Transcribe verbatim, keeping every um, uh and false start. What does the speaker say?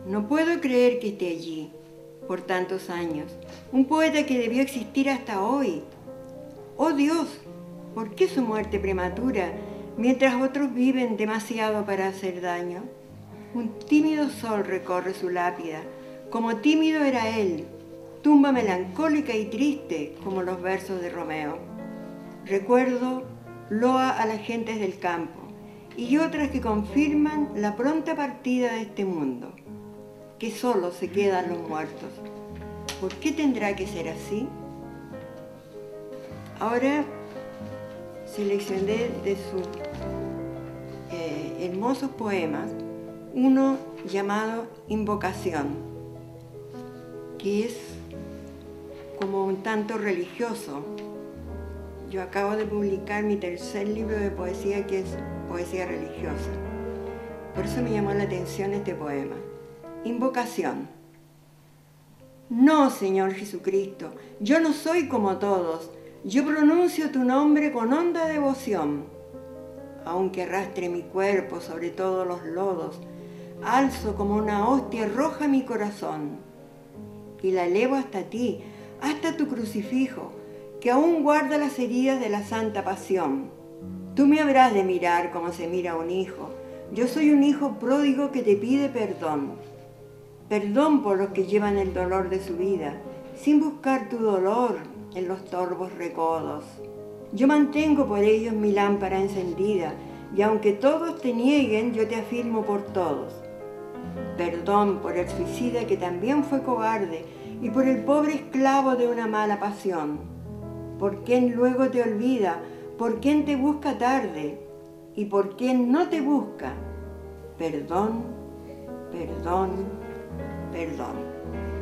No puedo creer que esté allí por tantos años, un poeta que debió existir hasta hoy. ¡Oh Dios! ¿Por qué su muerte prematura, mientras otros viven demasiado para hacer daño? Un tímido sol recorre su lápida, como tímido era él, tumba melancólica y triste como los versos de Romeo. Recuerdo loa a las gentes del campo y otras que confirman la pronta partida de este mundo, que solo se quedan los muertos. ¿Por qué tendrá que ser así? Ahora seleccioné de sus eh, hermosos poemas uno llamado Invocación, que es como un tanto religioso. Yo acabo de publicar mi tercer libro de poesía, que es poesía religiosa. Por eso me llamó la atención este poema. Invocación. No, Señor Jesucristo, yo no soy como todos. Yo pronuncio tu nombre con honda devoción. Aunque arrastre mi cuerpo sobre todos los lodos, alzo como una hostia roja mi corazón y la elevo hasta ti, hasta tu crucifijo, que aún guarda las heridas de la santa pasión. Tú me habrás de mirar como se mira a un hijo. Yo soy un hijo pródigo que te pide perdón. Perdón por los que llevan el dolor de su vida, sin buscar tu dolor en los torvos recodos. Yo mantengo por ellos mi lámpara encendida, y aunque todos te nieguen, yo te afirmo por todos. Perdón por el suicida que también fue cobarde, y por el pobre esclavo de una mala pasión. Por quien luego te olvida, por quien te busca tarde, y por quien no te busca. Perdón, perdón, perdón.